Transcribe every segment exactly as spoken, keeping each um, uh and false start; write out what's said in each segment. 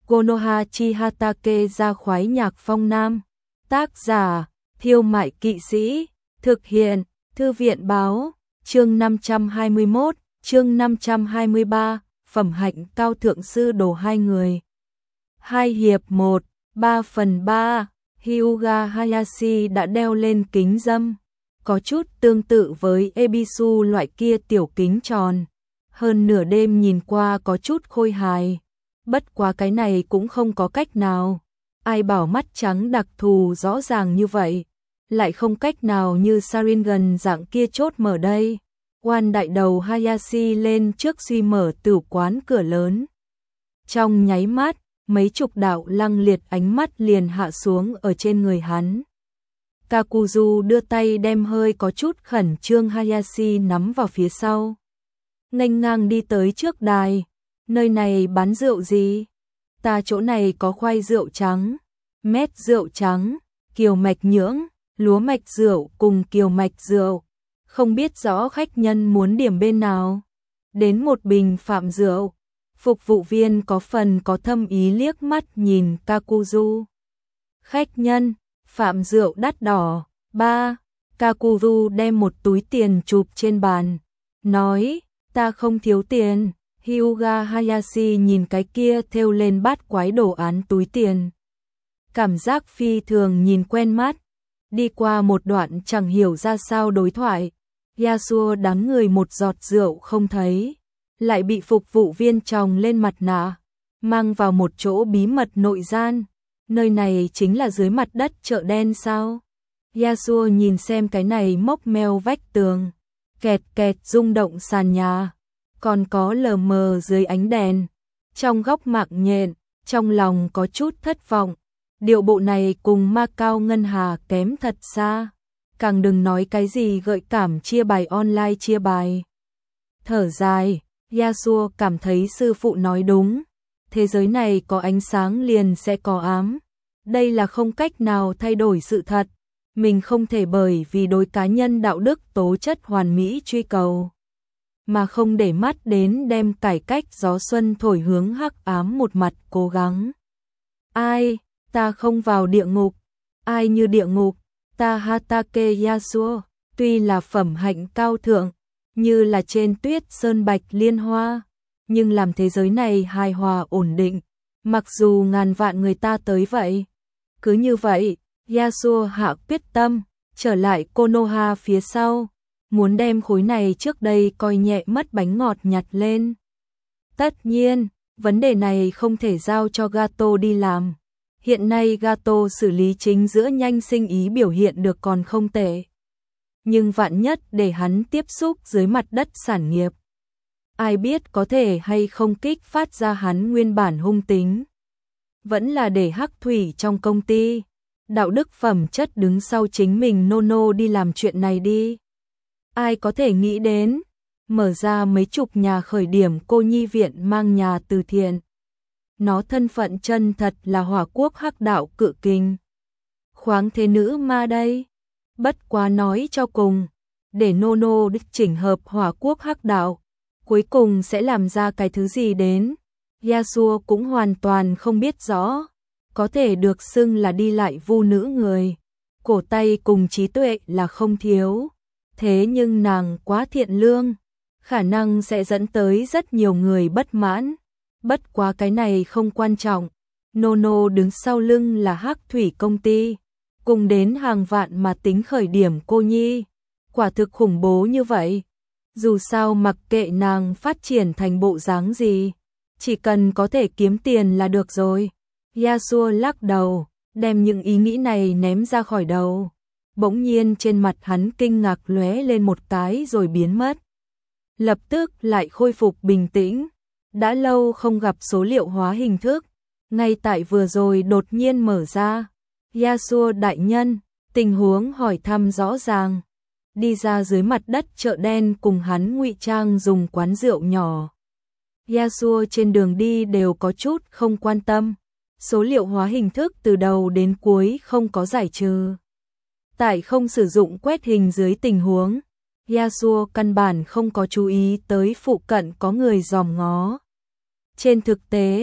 Konoha Chihatake ra khoái nhạc phong nam. Tác giả, Thiêu Mại Kỵ Sĩ. Thực hiện, Thư viện Báo. Chương năm trăm hai mươi mốt, chương năm trăm hai mươi ba, phẩm hạnh cao thượng sư đồ hai người. Hai hiệp một, ba phần ba, Hyuga Hayashi đã đeo lên kính râm, có chút tương tự với Ebisu loại kia tiểu kính tròn. Hơn nửa đêm nhìn qua có chút khôi hài. Bất quá cái này cũng không có cách nào. Ai bảo mắt trắng đặc thù rõ ràng như vậy, lại không cách nào như Sharingan dạng kia chốt mở đây. Quan đại đầu Hayashi lên trước suy mở tửu quán cửa lớn. Trong nháy mắt, mấy chục đạo lăng liệt ánh mắt liền hạ xuống ở trên người hắn. Kakuzu đưa tay đem hơi có chút khẩn trương Hayashi nắm vào phía sau. Nghênh ngang đi tới trước đài. Nơi này bán rượu gì? Ta chỗ này có khoai rượu trắng, mét rượu trắng, kiều mạch nhưỡng, lúa mạch rượu cùng kiều mạch rượu. Không biết rõ khách nhân muốn điểm bên nào. Đến một bình phạm rượu. Phục vụ viên có phần có thâm ý liếc mắt nhìn Kakuzu. Khách nhân, phạm rượu đắt đỏ. Ba, Kakuzu đem một túi tiền chụp trên bàn. Nói, ta không thiếu tiền. Hyuga Hayashi nhìn cái kia thêu lên bát quái đồ án túi tiền. Cảm giác phi thường nhìn quen mắt. Đi qua một đoạn chẳng hiểu ra sao đối thoại. Yasuo đắng người một giọt rượu không thấy. Lại bị phục vụ viên tròng lên mặt nạ. Mang vào một chỗ bí mật nội gian. Nơi này chính là dưới mặt đất chợ đen sao? Yasuo nhìn xem cái này mốc meo vách tường. Kẹt kẹt rung động sàn nhà. Còn có lờ mờ dưới ánh đèn. Trong góc mạng nhện, trong lòng có chút thất vọng. Điệu bộ này cùng Macau Ngân Hà kém thật xa. Càng đừng nói cái gì gợi cảm chia bài online chia bài. Thở dài, Yasuo cảm thấy sư phụ nói đúng. Thế giới này có ánh sáng liền sẽ có ám. Đây là không cách nào thay đổi sự thật. Mình không thể bởi vì đối cá nhân đạo đức tố chất hoàn mỹ truy cầu, mà không để mắt đến đem cải cách gió xuân thổi hướng hắc ám một mặt cố gắng. Ai, ta không vào địa ngục. Ai như địa ngục, ta Hatake Yasuo, tuy là phẩm hạnh cao thượng, như là trên tuyết sơn bạch liên hoa, nhưng làm thế giới này hài hòa ổn định, mặc dù ngàn vạn người ta tới vậy. Cứ như vậy, Yasuo hạ quyết tâm, trở lại Konoha phía sau, muốn đem khối này trước đây coi nhẹ mất bánh ngọt nhặt lên. Tất nhiên, vấn đề này không thể giao cho Gato đi làm. Hiện nay Gato xử lý chính giữa nhanh sinh ý biểu hiện được còn không tệ. Nhưng vạn nhất để hắn tiếp xúc dưới mặt đất sản nghiệp. Ai biết có thể hay không kích phát ra hắn nguyên bản hung tính. Vẫn là để hắc thủy trong công ty. Đạo đức phẩm chất đứng sau chính mình Nono đi làm chuyện này đi. Ai có thể nghĩ đến, mở ra mấy chục nhà khởi điểm cô nhi viện mang nhà từ thiện. Nó thân phận chân thật là hỏa quốc hắc đạo cự kình. Khoáng thế nữ ma đây. Bất quá nói cho cùng, để Nono đích chỉnh hợp hỏa quốc hắc đạo, cuối cùng sẽ làm ra cái thứ gì đến. Yasuo cũng hoàn toàn không biết rõ, có thể được xưng là đi lại vu nữ người. Cổ tay cùng trí tuệ là không thiếu. Thế nhưng nàng quá thiện lương, khả năng sẽ dẫn tới rất nhiều người bất mãn. Bất quá cái này không quan trọng. Nono đứng sau lưng là hắc thủy công ty, cùng đến hàng vạn mà tính khởi điểm cô nhi. Quả thực khủng bố như vậy. Dù sao mặc kệ nàng phát triển thành bộ dáng gì, chỉ cần có thể kiếm tiền là được rồi. Yasuo lắc đầu, đem những ý nghĩ này ném ra khỏi đầu. Bỗng nhiên trên mặt hắn kinh ngạc lóe lên một cái rồi biến mất. Lập tức lại khôi phục bình tĩnh. Đã lâu không gặp số liệu hóa hình thức, ngay tại vừa rồi đột nhiên mở ra. Yasuo đại nhân, tình huống hỏi thăm rõ ràng. Đi ra dưới mặt đất chợ đen cùng hắn ngụy trang dùng quán rượu nhỏ. Yasuo trên đường đi đều có chút không quan tâm. Số liệu hóa hình thức từ đầu đến cuối không có giải trừ. Tại không sử dụng quét hình dưới tình huống, Yasuo căn bản không có chú ý tới phụ cận có người dòm ngó. Trên thực tế,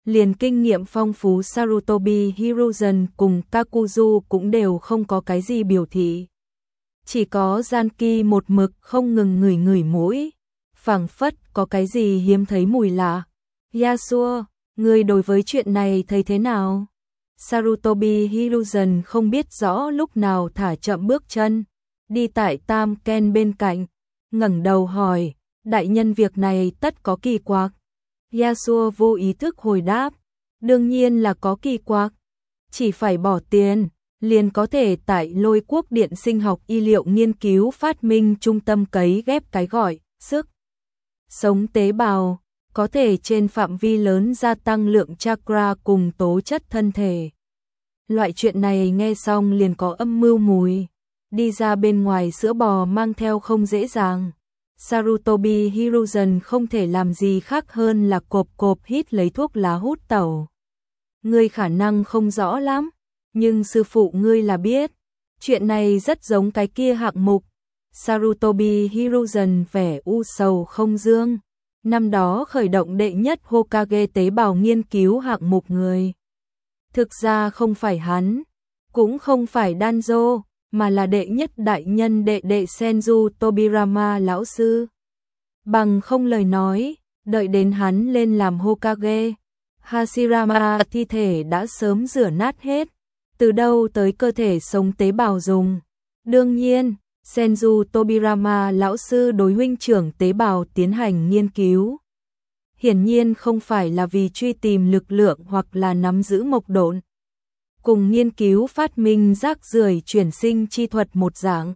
liền kinh nghiệm phong phú Sarutobi Hiruzen cùng Kakuzu cũng đều không có cái gì biểu thị. Chỉ có Janki một mực không ngừng ngửi ngửi mũi, phảng phất có cái gì hiếm thấy mùi lạ. Yasuo, người đối với chuyện này thấy thế nào? Sarutobi Hiruzen không biết rõ lúc nào thả chậm bước chân, đi tại Tam Ken bên cạnh, ngẩng đầu hỏi, đại nhân việc này tất có kỳ quặc. Yasuo vô ý thức hồi đáp, đương nhiên là có kỳ quặc, chỉ phải bỏ tiền, liền có thể tại Lôi Quốc Điện Sinh học y liệu nghiên cứu phát minh trung tâm cấy ghép cái gọi sức sống tế bào, có thể trên phạm vi lớn gia tăng lượng chakra cùng tố chất thân thể. Loại chuyện này nghe xong liền có âm mưu mùi, đi ra bên ngoài sữa bò mang theo không dễ dàng. Sarutobi Hiruzen không thể làm gì khác hơn là cộp cộp hít lấy thuốc lá hút tẩu. Ngươi khả năng không rõ lắm, nhưng sư phụ ngươi là biết. Chuyện này rất giống cái kia hạng mục. Sarutobi Hiruzen vẻ u sầu không dương. Năm đó khởi động đệ nhất Hokage tế bào nghiên cứu hạng mục người. Thực ra không phải hắn, cũng không phải Danzo, mà là đệ nhất đại nhân đệ đệ Senju Tobirama lão sư. Bằng không lời nói, đợi đến hắn lên làm Hokage, Hashirama thi thể đã sớm rửa nát hết, từ đâu tới cơ thể sống tế bào dùng. Đương nhiên, Senju Tobirama lão sư đối huynh trưởng tế bào tiến hành nghiên cứu. Hiển nhiên không phải là vì truy tìm lực lượng hoặc là nắm giữ mộc độn. Cùng nghiên cứu phát minh rác rưởi chuyển sinh chi thuật một dạng.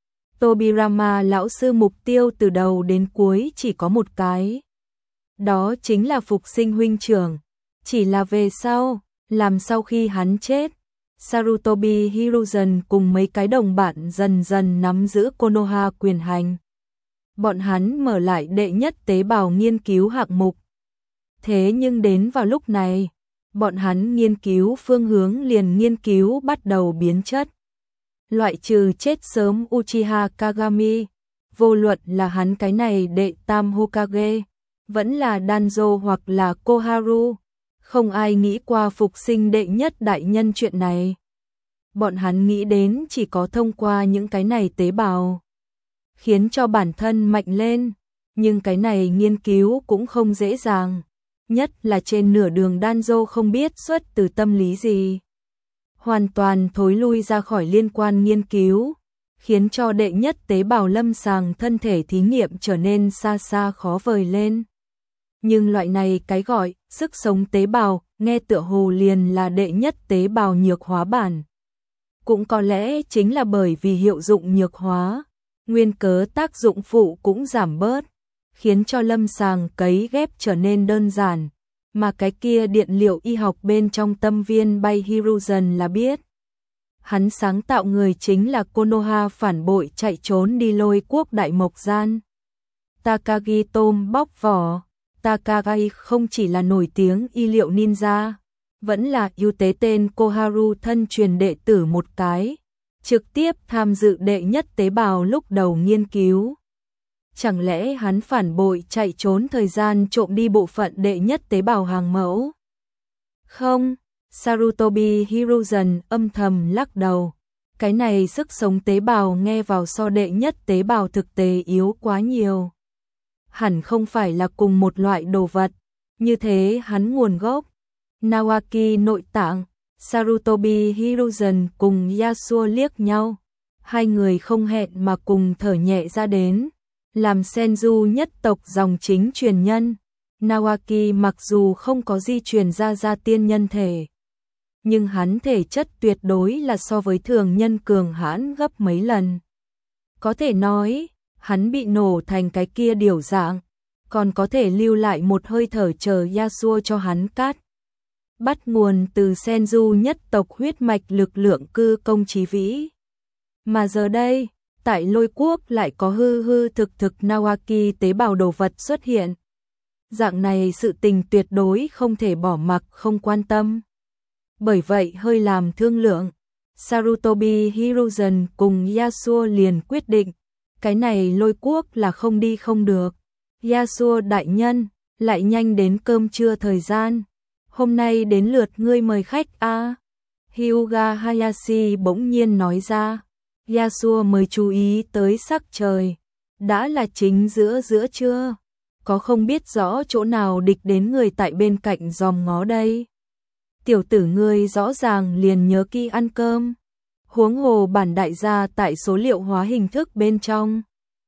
Tobirama lão sư mục tiêu từ đầu đến cuối chỉ có một cái. Đó chính là phục sinh huynh trưởng. Chỉ là về sau, làm sau khi hắn chết, Sarutobi Hiruzen cùng mấy cái đồng bạn dần dần nắm giữ Konoha quyền hành. Bọn hắn mở lại đệ nhất tế bào nghiên cứu hạng mục. Thế nhưng đến vào lúc này, bọn hắn nghiên cứu phương hướng liền nghiên cứu bắt đầu biến chất. Loại trừ chết sớm Uchiha Kagami, vô luận là hắn cái này đệ tam Hokage, vẫn là Danzo hoặc là Koharu, không ai nghĩ qua phục sinh đệ nhất đại nhân chuyện này. Bọn hắn nghĩ đến chỉ có thông qua những cái này tế bào, khiến cho bản thân mạnh lên, nhưng cái này nghiên cứu cũng không dễ dàng. Nhất là trên nửa đường Danzo không biết xuất từ tâm lý gì. Hoàn toàn thối lui ra khỏi liên quan nghiên cứu, khiến cho đệ nhất tế bào lâm sàng thân thể thí nghiệm trở nên xa xa khó vời lên. Nhưng loại này cái gọi sức sống tế bào nghe tựa hồ liền là đệ nhất tế bào nhược hóa bản. Cũng có lẽ chính là bởi vì hiệu dụng nhược hóa, nguyên cớ tác dụng phụ cũng giảm bớt, khiến cho lâm sàng cấy ghép trở nên đơn giản, mà cái kia điện liệu y học bên trong tâm viên bay Hiruzen là biết. Hắn sáng tạo người chính là Konoha phản bội chạy trốn đi Lôi Quốc Đại Mộc Gian. Takagi tôm bóc vỏ, Takagi không chỉ là nổi tiếng y liệu ninja, vẫn là ưu tế tên Koharu thân truyền đệ tử một cái, trực tiếp tham dự đệ nhất tế bào lúc đầu nghiên cứu. Chẳng lẽ hắn phản bội chạy trốn thời gian trộm đi bộ phận đệ nhất tế bào hàng mẫu? Không, Sarutobi Hiruzen âm thầm lắc đầu. Cái này sức sống tế bào nghe vào so đệ nhất tế bào thực tế yếu quá nhiều. Hẳn không phải là cùng một loại đồ vật, như thế hắn nguồn gốc. Nawaki nội tạng, Sarutobi Hiruzen cùng Yasuo liếc nhau. Hai người không hẹn mà cùng thở nhẹ ra đến. Làm Senju nhất tộc dòng chính truyền nhân, Nawaki mặc dù không có di truyền ra gia tiên nhân thể, nhưng hắn thể chất tuyệt đối là so với thường nhân cường hãn gấp mấy lần. Có thể nói, hắn bị nổ thành cái kia điều dạng, còn có thể lưu lại một hơi thở chờ Yasuo cho hắn cắt. Bắt nguồn từ Senju nhất tộc huyết mạch lực lượng cư công chí vĩ. Mà giờ đây, tại Lôi Quốc lại có hư hư thực thực Nawaki tế bào đồ vật xuất hiện. Dạng này sự tình tuyệt đối không thể bỏ mặc không quan tâm. Bởi vậy hơi làm thương lượng, Sarutobi Hiruzen cùng Yasuo liền quyết định, cái này Lôi Quốc là không đi không được. Yasuo đại nhân, lại nhanh đến cơm trưa thời gian. Hôm nay đến lượt ngươi mời khách a. À? Hyuga Hayashi bỗng nhiên nói ra. Yasuo mới chú ý tới sắc trời. Đã là chính giữa giữa trưa. Có không biết rõ chỗ nào địch đến người tại bên cạnh dòm ngó đây. Tiểu tử ngươi rõ ràng liền nhớ kỹ ăn cơm. Huống hồ bản đại gia tại số liệu hóa hình thức bên trong.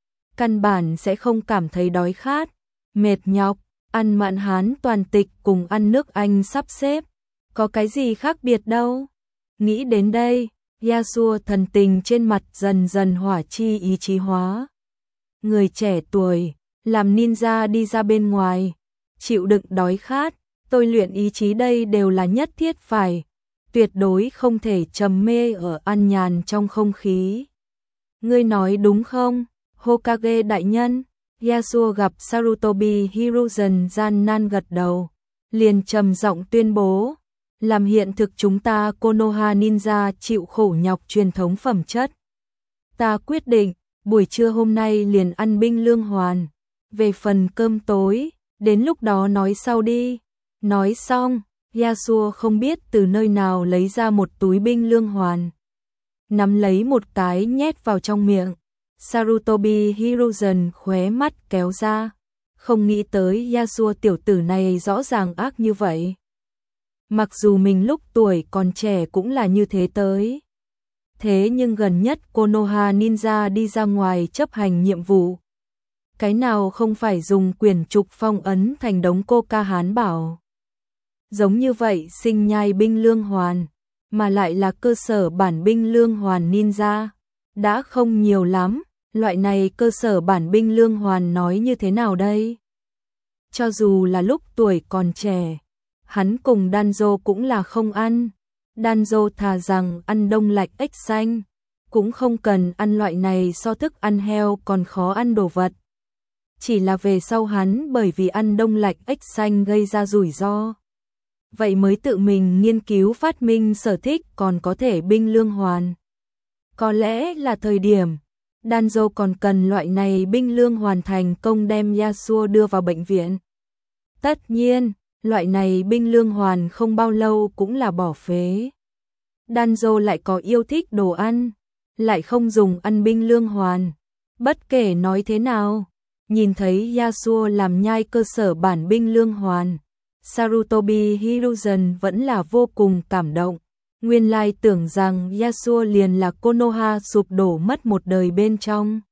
Căn bản sẽ không cảm thấy đói khát, mệt nhọc, ăn mặn Hán toàn tịch cùng ăn nước Anh sắp xếp. Có cái gì khác biệt đâu. Nghĩ đến đây, Yasuo thần tình trên mặt dần dần hỏa chi ý chí hóa. Người trẻ tuổi, làm ninja đi ra bên ngoài, chịu đựng đói khát, tôi luyện ý chí đây đều là nhất thiết phải, tuyệt đối không thể trầm mê ở ăn nhàn trong không khí. Ngươi nói đúng không, Hokage đại nhân? Yasuo gặp Sarutobi Hiruzen gian nan gật đầu, liền trầm giọng tuyên bố, làm hiện thực chúng ta Konoha Ninja chịu khổ nhọc truyền thống phẩm chất. Ta quyết định, buổi trưa hôm nay liền ăn binh lương hoàn, về phần cơm tối, đến lúc đó nói sau đi. Nói xong, Yasuo không biết từ nơi nào lấy ra một túi binh lương hoàn. Nắm lấy một cái nhét vào trong miệng. Sarutobi Hiruzen khóe mắt kéo ra. Không nghĩ tới Yasuo tiểu tử này rõ ràng ác như vậy. Mặc dù mình lúc tuổi còn trẻ cũng là như thế tới. Thế nhưng gần nhất Konoha Ninja đi ra ngoài chấp hành nhiệm vụ. Cái nào không phải dùng quyển trục phong ấn thành đống coca hán bảo. Giống như vậy sinh nhai binh lương hoàn, mà lại là cơ sở bản binh lương hoàn ninja. Đã không nhiều lắm, loại này cơ sở bản binh lương hoàn nói như thế nào đây? Cho dù là lúc tuổi còn trẻ, hắn cùng Danzo cũng là không ăn. Danzo thà rằng ăn đông lạnh ếch xanh, cũng không cần ăn loại này so thức ăn heo còn khó ăn đồ vật. Chỉ là về sau hắn bởi vì ăn đông lạnh ếch xanh gây ra rủi ro. Vậy mới tự mình nghiên cứu phát minh sở thích còn có thể binh lương hoàn. Có lẽ là thời điểm, Danzo còn cần loại này binh lương hoàn thành công đem Yasuo đưa vào bệnh viện. Tất nhiên, loại này binh lương hoàn không bao lâu cũng là bỏ phế. Danzo lại có yêu thích đồ ăn, lại không dùng ăn binh lương hoàn. Bất kể nói thế nào, nhìn thấy Yasuo làm nhai cơ sở bản binh lương hoàn, Sarutobi Hiruzen vẫn là vô cùng cảm động. Nguyên lai tưởng rằng Yasuo liền là Konoha sụp đổ mất một đời bên trong.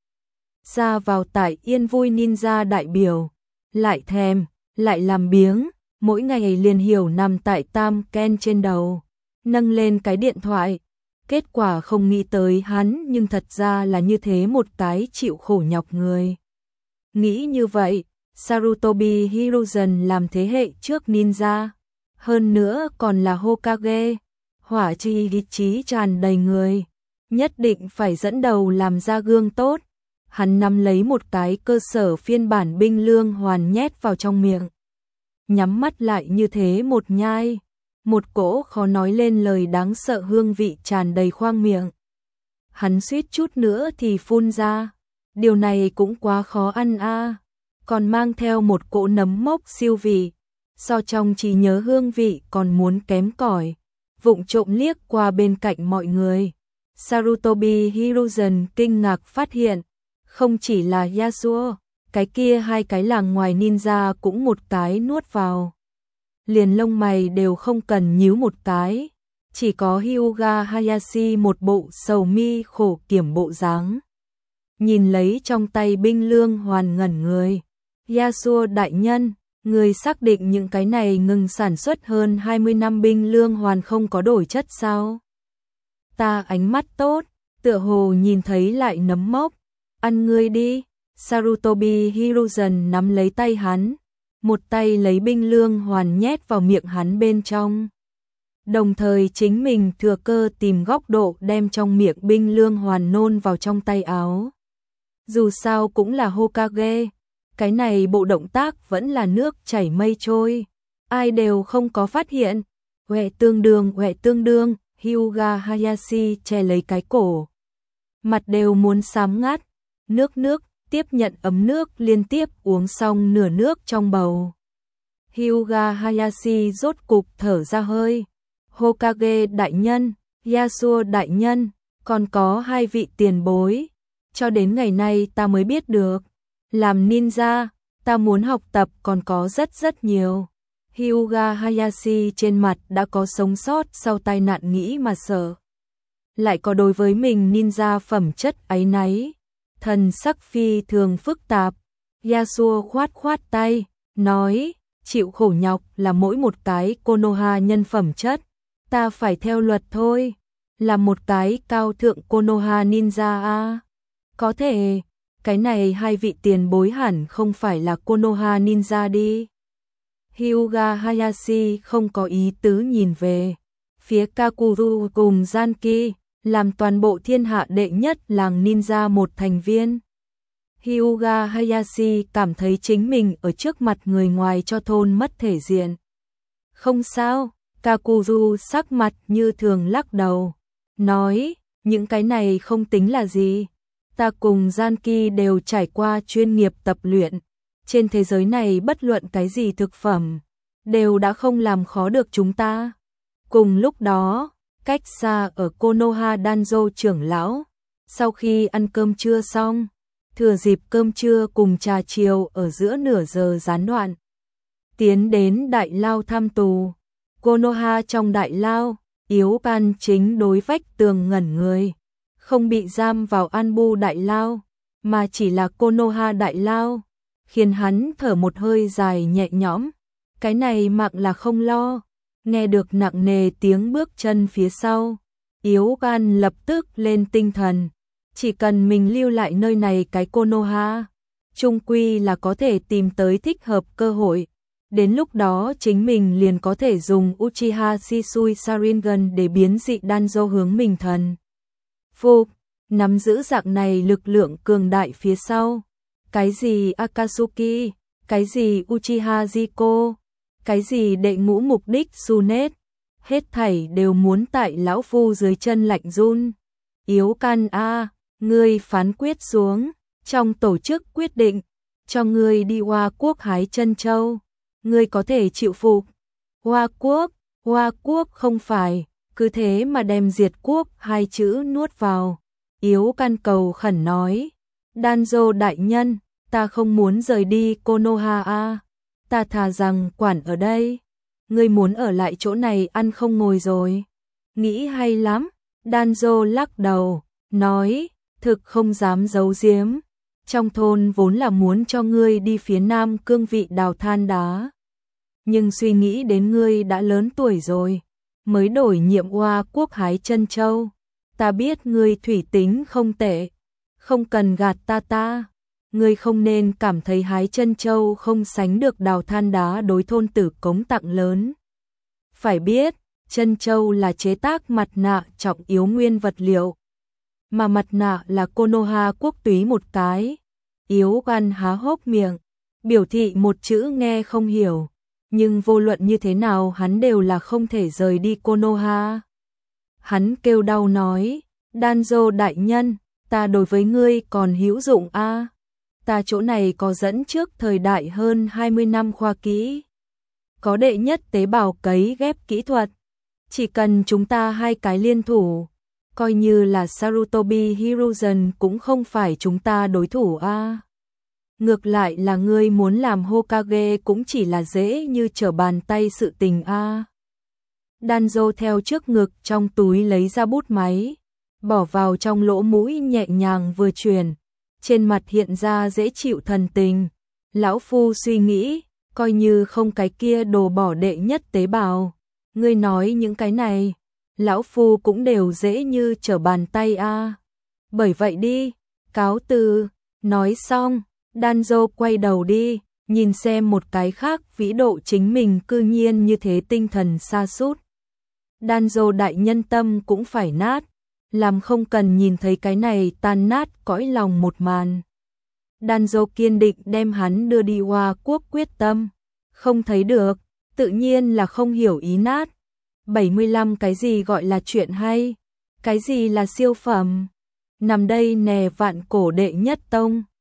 Ra vào tại yên vui ninja đại biểu, lại thèm, lại làm biếng, mỗi ngày liền hiểu nằm tại Tam Ken trên đầu, nâng lên cái điện thoại. Kết quả không nghĩ tới hắn nhưng thật ra là như thế một cái chịu khổ nhọc người. Nghĩ như vậy, Sarutobi Hiruzen làm thế hệ trước ninja, hơn nữa còn là Hokage, hỏa chi ý chí tràn đầy người, nhất định phải dẫn đầu làm ra gương tốt. Hắn nắm lấy một cái cơ sở phiên bản binh lương hoàn nhét vào trong miệng, nhắm mắt lại như thế một nhai, một cỗ khó nói lên lời đáng sợ hương vị tràn đầy khoang miệng. Hắn suýt chút nữa thì phun ra, điều này cũng quá khó ăn a. À. Còn mang theo một cỗ nấm mốc siêu vị, so trong trí nhớ hương vị còn muốn kém cỏi. Vụng trộm liếc qua bên cạnh mọi người, Sarutobi Hiruzen kinh ngạc phát hiện, không chỉ là Yasuo, cái kia hai cái làng ngoài ninja cũng một cái nuốt vào. Liền lông mày đều không cần nhíu một cái, chỉ có Hyuga Hayashi một bộ sầu mi khổ kiểm bộ dáng. Nhìn lấy trong tay binh lương hoàn ngẩn người. Yasuo đại nhân, người xác định những cái này ngừng sản xuất hơn hai mươi năm binh lương hoàn không có đổi chất sao? Ta ánh mắt tốt, tựa hồ nhìn thấy lại nấm mốc. Ăn ngươi đi. Sarutobi Hiruzen nắm lấy tay hắn, một tay lấy binh lương hoàn nhét vào miệng hắn bên trong. Đồng thời chính mình thừa cơ tìm góc độ đem trong miệng binh lương hoàn nôn vào trong tay áo. Dù sao cũng là Hokage, cái này bộ động tác vẫn là nước chảy mây trôi, ai đều không có phát hiện. Huệ tương đương, huệ tương đương, Hyuga Hayashi che lấy cái cổ. Mặt đều muốn xám ngắt, nước nước, tiếp nhận ấm nước liên tiếp uống xong nửa nước trong bầu. Hyuga Hayashi rốt cục thở ra hơi. Hokage đại nhân, Yasuo đại nhân, còn có hai vị tiền bối. Cho đến ngày nay ta mới biết được, làm ninja, ta muốn học tập còn có rất rất nhiều. Hyuga Hayashi trên mặt đã có sống sót sau tai nạn nghĩ mà sợ. Lại có đối với mình ninja phẩm chất áy náy. Thần sắc phi thường phức tạp. Yasuo khoát khoát tay, nói, chịu khổ nhọc là mỗi một cái Konoha nhân phẩm chất. Ta phải theo luật thôi. Là một cái cao thượng Konoha ninja a. Có thể, cái này hai vị tiền bối hẳn không phải là Konoha ninja đi. Hyuga Hayashi không có ý tứ nhìn về phía Kakuru cùng Zanki, làm toàn bộ thiên hạ đệ nhất làng ninja một thành viên. Hyuga Hayashi cảm thấy chính mình ở trước mặt người ngoài cho thôn mất thể diện. Không sao, Kakuru sắc mặt như thường lắc đầu, nói, những cái này không tính là gì. Ta cùng Zanki đều trải qua chuyên nghiệp tập luyện. Trên thế giới này bất luận cái gì thực phẩm, đều đã không làm khó được chúng ta. Cùng lúc đó, cách xa ở Konoha Danzo trưởng lão, sau khi ăn cơm trưa xong, thừa dịp cơm trưa cùng trà chiều ở giữa nửa giờ gián đoạn, tiến đến đại lao thăm tù. Konoha trong đại lao, Yếu Can chính đối vách tường ngẩn người, không bị giam vào Anbu đại lao, mà chỉ là Konoha đại lao, khiến hắn thở một hơi dài nhẹ nhõm. Cái này mạng là không lo. Nghe được nặng nề tiếng bước chân phía sau, Yếu Can lập tức lên tinh thần. Chỉ cần mình lưu lại nơi này cái Konoha, chung quy là có thể tìm tới thích hợp cơ hội. Đến lúc đó chính mình liền có thể dùng Uchiha Shisui Sharingan để biến dị Danzo hướng mình thần phục, nắm giữ dạng này lực lượng cường đại phía sau. Cái gì Akatsuki, cái gì Uchiha Jiko, cái gì đệ ngũ mục đích Sunet, hết thảy đều muốn tại lão phu dưới chân lạnh run. Yếu Can a, ngươi phán quyết xuống, trong tổ chức quyết định cho ngươi đi Hoa Quốc hái chân châu, ngươi có thể chịu phục. Hoa Quốc, Hoa Quốc không phải, cứ thế mà đem diệt quốc hai chữ nuốt vào. Yếu Can cầu khẩn nói, Danzo đại nhân, ta không muốn rời đi Konoha a, ta thà rằng quản ở đây. Ngươi muốn ở lại chỗ này ăn không ngồi rồi. Nghĩ hay lắm. Danzo lắc đầu, nói, thực không dám giấu giếm. Trong thôn vốn là muốn cho ngươi đi phía nam cương vị đào than đá. Nhưng suy nghĩ đến ngươi đã lớn tuổi rồi, mới đổi nhiệm Hoa Quốc hái chân châu. Ta biết ngươi thủy tính không tệ, không cần gạt ta ta. Ngươi không nên cảm thấy hái chân châu không sánh được đào than đá đối thôn tử cống tặng lớn. Phải biết, chân châu là chế tác mặt nạ trọng yếu nguyên vật liệu, mà mặt nạ là Konoha quốc túy một cái. Yếu Can há hốc miệng, biểu thị một chữ nghe không hiểu, nhưng vô luận như thế nào hắn đều là không thể rời đi Konoha. Hắn kêu đau nói, Danzo đại nhân, ta đối với ngươi còn hữu dụng a. À? Ta chỗ này có dẫn trước thời đại hơn hai mươi năm khoa kỹ, có đệ nhất tế bào cấy ghép kỹ thuật. Chỉ cần chúng ta hai cái liên thủ, coi như là Sarutobi Hiruzen cũng không phải chúng ta đối thủ a. À? Ngược lại là ngươi muốn làm Hokage cũng chỉ là dễ như trở bàn tay sự tình a. À? Danzo theo trước ngực trong túi lấy ra bút máy, bỏ vào trong lỗ mũi nhẹ nhàng vừa chuyển, trên mặt hiện ra dễ chịu thần tình. Lão phu suy nghĩ, coi như không cái kia đồ bỏ đệ nhất tế bào, ngươi nói những cái này, lão phu cũng đều dễ như trở bàn tay a. À. Bởi vậy đi, cáo từ. Nói xong, Danzo quay đầu đi, nhìn xem một cái khác vĩ độ chính mình cư nhiên như thế tinh thần sa sút. Danzo đại nhân tâm cũng phải nát, làm không cần nhìn thấy cái này tan nát cõi lòng một màn. Danzo kiên định đem hắn đưa đi Hoa Quốc quyết tâm, không thấy được, tự nhiên là không hiểu ý nát. bảy mươi lăm cái gì gọi là chuyện hay, cái gì là siêu phẩm, nằm đây nè vạn cổ đệ nhất tông.